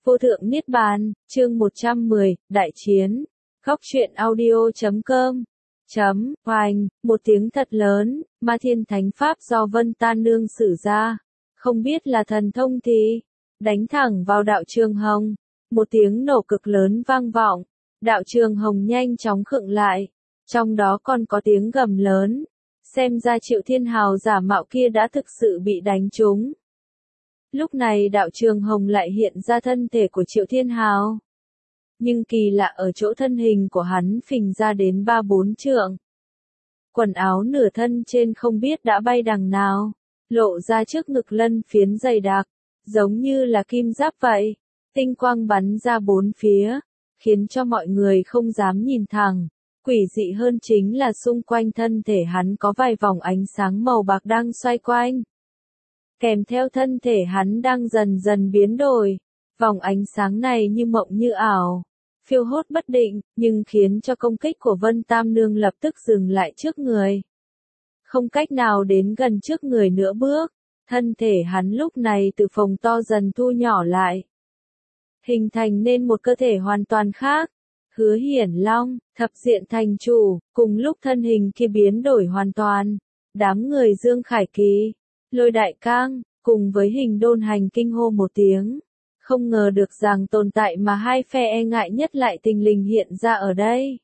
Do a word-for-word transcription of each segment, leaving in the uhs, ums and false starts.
Vô thượng Niết Bàn, chương một trăm mười, Đại Chiến. Góc truyện audio chấm com. Chấm, hoành, một tiếng thật lớn, Ma Thiên Thánh Pháp do Vân Tan Nương sử ra. Không biết là thần thông thì, đánh thẳng vào đạo Trường Hồng. Một tiếng nổ cực lớn vang vọng, đạo Trường Hồng nhanh chóng khựng lại. Trong đó còn có tiếng gầm lớn. Xem ra Triệu Thiên Hào giả mạo kia đã thực sự bị đánh trúng. Lúc này đạo Trường Hồng lại hiện ra thân thể của Triệu Thiên Hào. Nhưng kỳ lạ ở chỗ thân hình của hắn phình ra đến ba bốn trượng. Quần áo nửa thân trên không biết đã bay đằng nào, lộ ra trước ngực lân phiến dày đặc, giống như là kim giáp vậy. Tinh quang bắn ra bốn phía, khiến cho mọi người không dám nhìn thẳng. Quỷ dị hơn chính là xung quanh thân thể hắn có vài vòng ánh sáng màu bạc đang xoay quanh. Kèm theo thân thể hắn đang dần dần biến đổi, vòng ánh sáng này như mộng như ảo, phiêu hốt bất định, nhưng khiến cho công kích của Vân Tam Nương lập tức dừng lại trước người. Không cách nào đến gần trước người nữa bước, thân thể hắn lúc này từ phồng to dần thu nhỏ lại, hình thành nên một cơ thể hoàn toàn khác. Hứa Hiển Long, Thập Diện Thành Chủ, cùng lúc thân hình kia biến đổi hoàn toàn, đám người Dương Khải Kỳ, Lôi Đại Cang, cùng với Hình Đôn Hành kinh hô một tiếng. Không ngờ được rằng tồn tại mà hai phe e ngại nhất lại tình lình hiện ra ở đây.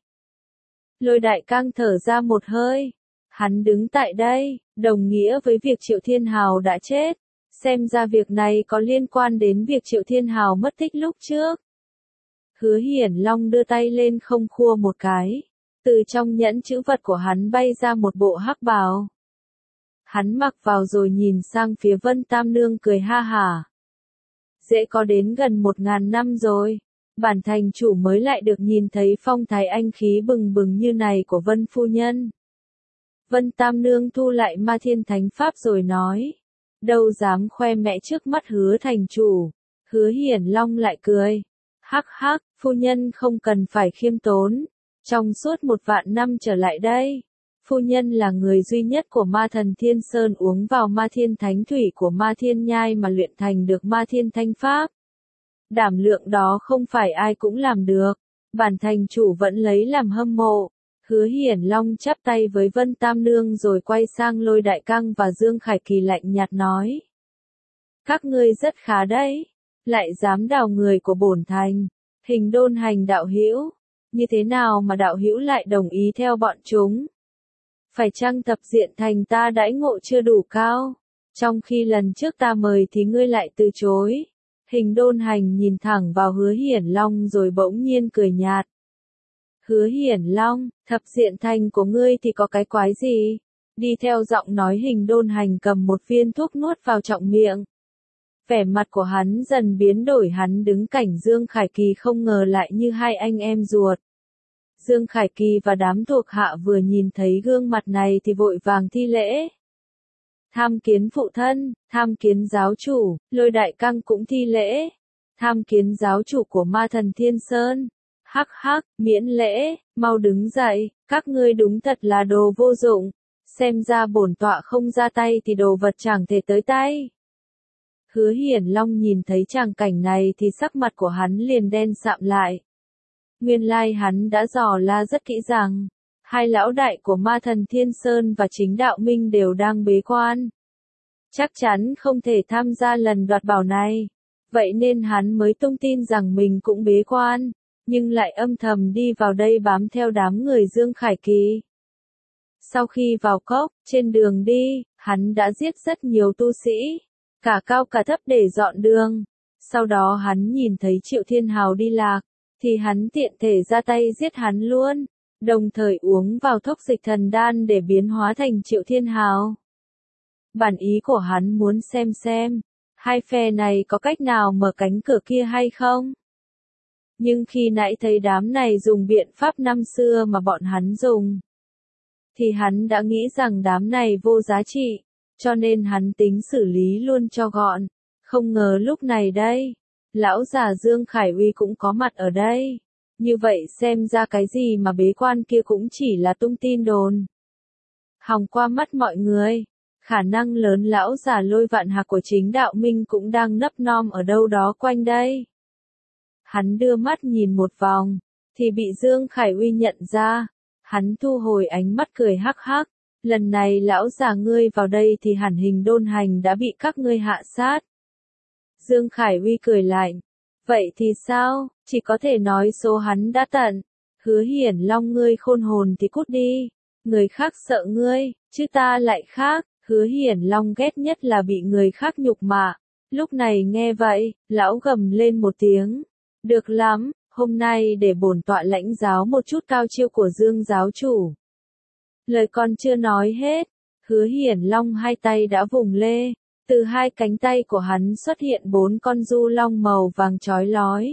Lôi Đại Cang thở ra một hơi. Hắn đứng tại đây, đồng nghĩa với việc Triệu Thiên Hào đã chết. Xem ra việc này có liên quan đến việc Triệu Thiên Hào mất tích lúc trước. Hứa Hiển Long đưa tay lên không khua một cái. Từ trong nhẫn chữ vật của hắn bay ra một bộ hắc bào. Hắn mặc vào rồi nhìn sang phía Vân Tam Nương cười ha hả. Dễ có đến gần một ngàn năm rồi, bản thành chủ mới lại được nhìn thấy phong thái anh khí bừng bừng như này của Vân Phu Nhân. Vân Tam Nương thu lại Ma Thiên Thánh Pháp rồi nói. Đâu dám khoe mẽ trước mắt Hứa thành chủ. Hứa Hiển Long lại cười. Hắc hắc, phu nhân không cần phải khiêm tốn. Trong suốt một vạn năm trở lại đây, phu nhân là người duy nhất của Ma Thần Thiên Sơn uống vào Ma Thiên Thánh Thủy của Ma Thiên Nhai mà luyện thành được Ma Thiên Thanh Pháp. Đảm lượng đó không phải ai cũng làm được. Bản thành chủ vẫn lấy làm hâm mộ. Hứa Hiển Long chắp tay với Vân Tam Nương rồi quay sang Lôi Đại Cang và Dương Khải Kỳ lạnh nhạt nói. Các ngươi rất khá đấy. Lại dám đào người của bổn thành. Hình Đôn Hành đạo hữu, như thế nào mà đạo hữu lại đồng ý theo bọn chúng? Phải chăng Thập Diện Thành ta đãi ngộ chưa đủ cao? Trong khi lần trước ta mời thì ngươi lại từ chối. Hình Đôn Hành nhìn thẳng vào Hứa Hiển Long rồi bỗng nhiên cười nhạt. Hứa Hiển Long, Thập Diện Thành của ngươi thì có cái quái gì? Đi theo giọng nói Hình Đôn Hành cầm một viên thuốc nuốt vào trọng miệng. Vẻ mặt của hắn dần biến đổi, hắn đứng cạnh Dương Khải Kỳ không ngờ lại như hai anh em ruột. Dương Khải Kỳ và đám thuộc hạ vừa nhìn thấy gương mặt này thì vội vàng thi lễ. Tham kiến phụ thân, tham kiến giáo chủ, Lôi Đại Cang cũng thi lễ. Tham kiến giáo chủ của Ma Thần Thiên Sơn. Hắc hắc, miễn lễ, mau đứng dậy, các ngươi đúng thật là đồ vô dụng. Xem ra bổn tọa không ra tay thì đồ vật chẳng thể tới tay. Hứa Hiển Long nhìn thấy tràng cảnh này thì sắc mặt của hắn liền đen sạm lại. Nguyên lai hắn đã dò la rất kỹ rằng, hai lão đại của Ma Thần Thiên Sơn và Chính Đạo Minh đều đang bế quan. Chắc chắn không thể tham gia lần đoạt bảo này. Vậy nên hắn mới tung tin rằng mình cũng bế quan, nhưng lại âm thầm đi vào đây bám theo đám người Dương Khải Kỳ. Sau khi vào cốc, trên đường đi, hắn đã giết rất nhiều tu sĩ, cả cao cả thấp để dọn đường. Sau đó hắn nhìn thấy Triệu Thiên Hào đi lạc, thì hắn tiện thể ra tay giết hắn luôn, đồng thời uống vào thốc dịch thần đan để biến hóa thành Triệu Thiên Hào. Bản ý của hắn muốn xem xem, hai phe này có cách nào mở cánh cửa kia hay không? Nhưng khi nãy thấy đám này dùng biện pháp năm xưa mà bọn hắn dùng, thì hắn đã nghĩ rằng đám này vô giá trị, cho nên hắn tính xử lý luôn cho gọn. Không ngờ lúc này đây, lão già Dương Khải Uy cũng có mặt ở đây. Như vậy xem ra cái gì mà bế quan kia cũng chỉ là tung tin đồn. Hòng qua mắt mọi người, khả năng lớn lão già Lôi Vạn Hạc của Chính Đạo Minh cũng đang nấp nom ở đâu đó quanh đây. Hắn đưa mắt nhìn một vòng, thì bị Dương Khải Uy nhận ra. Hắn thu hồi ánh mắt cười hắc hắc. Lần này lão già ngươi vào đây thì hẳn Hình Đôn Hành đã bị các ngươi hạ sát. Dương Khải Uy cười lạnh. Vậy thì sao, chỉ có thể nói số hắn đã tận. Hứa Hiển Long ngươi khôn hồn thì cút đi. Người khác sợ ngươi, chứ ta lại khác. Hứa Hiển Long ghét nhất là bị người khác nhục mạ. Lúc này nghe vậy, lão gầm lên một tiếng. Được lắm, hôm nay để bổn tọa lãnh giáo một chút cao chiêu của Dương giáo chủ. Lời còn chưa nói hết, Hứa Hiển Long hai tay đã vùng lê, từ hai cánh tay của hắn xuất hiện bốn con du long màu vàng chói lói.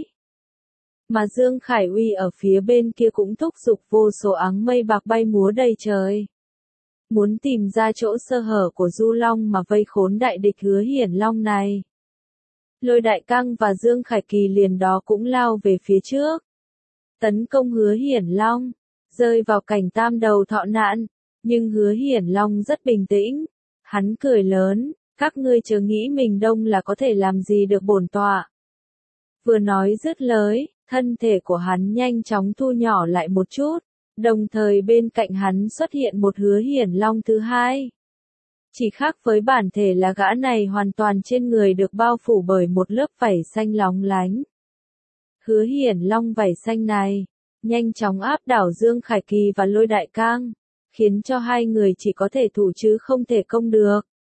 Mà Dương Khải Uy ở phía bên kia cũng thúc giục vô số áng mây bạc bay múa đầy trời. Muốn tìm ra chỗ sơ hở của du long mà vây khốn đại địch Hứa Hiển Long này. Lôi Đại Căng và Dương Khải Kỳ liền đó cũng lao về phía trước. Tấn công Hứa Hiển Long, rơi vào cảnh tam đầu thọ nạn, nhưng Hứa Hiển Long rất bình tĩnh. Hắn cười lớn, các ngươi chớ nghĩ mình đông là có thể làm gì được bổn tọa. Vừa nói dứt lời, thân thể của hắn nhanh chóng thu nhỏ lại một chút, đồng thời bên cạnh hắn xuất hiện một Hứa Hiển Long thứ hai. Chỉ khác với bản thể là gã này hoàn toàn trên người được bao phủ bởi một lớp vảy xanh lóng lánh. Hứa Hiển Long vảy xanh này, nhanh chóng áp đảo Dương Khải Kỳ và Lôi Đại Cang, khiến cho hai người chỉ có thể thủ chứ không thể công được.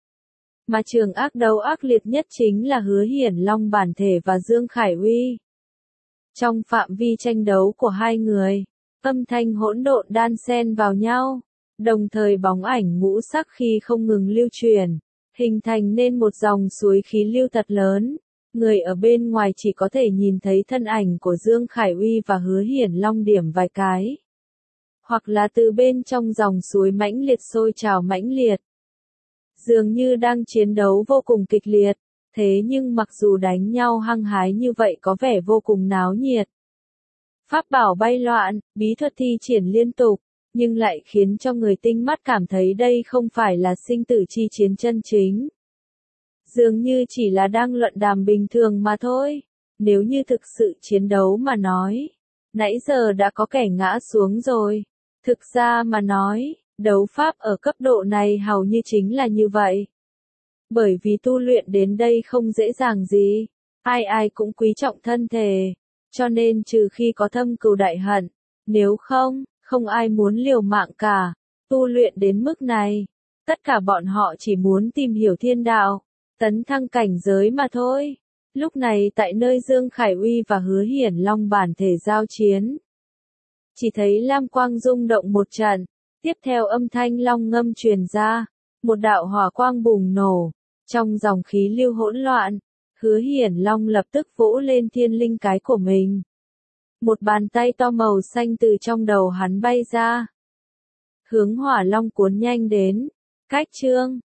Mà trường ác đấu ác liệt nhất chính là Hứa Hiển Long bản thể và Dương Khải Uy. Trong phạm vi tranh đấu của hai người, âm thanh hỗn độn đan xen vào nhau, đồng thời bóng ảnh ngũ sắc khi không ngừng lưu truyền, hình thành nên một dòng suối khí lưu thật lớn. Người ở bên ngoài chỉ có thể nhìn thấy thân ảnh của Dương Khải Uy và Hứa Hiển Long điểm vài cái. Hoặc là từ bên trong dòng suối mãnh liệt sôi trào mãnh liệt. Dường như đang chiến đấu vô cùng kịch liệt, thế nhưng mặc dù đánh nhau hăng hái như vậy có vẻ vô cùng náo nhiệt. Pháp bảo bay loạn, bí thuật thi triển liên tục, nhưng lại khiến cho người tinh mắt cảm thấy đây không phải là sinh tử chi chiến chân chính. Dường như chỉ là đang luận đàm bình thường mà thôi. Nếu như thực sự chiến đấu mà nói, nãy giờ đã có kẻ ngã xuống rồi. Thực ra mà nói, đấu pháp ở cấp độ này hầu như chính là như vậy. Bởi vì tu luyện đến đây không dễ dàng gì, ai ai cũng quý trọng thân thể, cho nên trừ khi có thâm cừu đại hận, nếu không, không ai muốn liều mạng cả. Tu luyện đến mức này, tất cả bọn họ chỉ muốn tìm hiểu thiên đạo, tấn thăng cảnh giới mà thôi. Lúc này tại nơi Dương Khải Uy và Hứa Hiển Long bản thể giao chiến, chỉ thấy lam quang rung động một trận, tiếp theo âm thanh long ngâm truyền ra, một đạo hỏa quang bùng nổ, trong dòng khí lưu hỗn loạn, Hứa Hiển Long lập tức vỗ lên thiên linh cái của mình. Một bàn tay to màu xanh từ trong đầu hắn bay ra, hướng hỏa long cuốn nhanh đến. Cách chương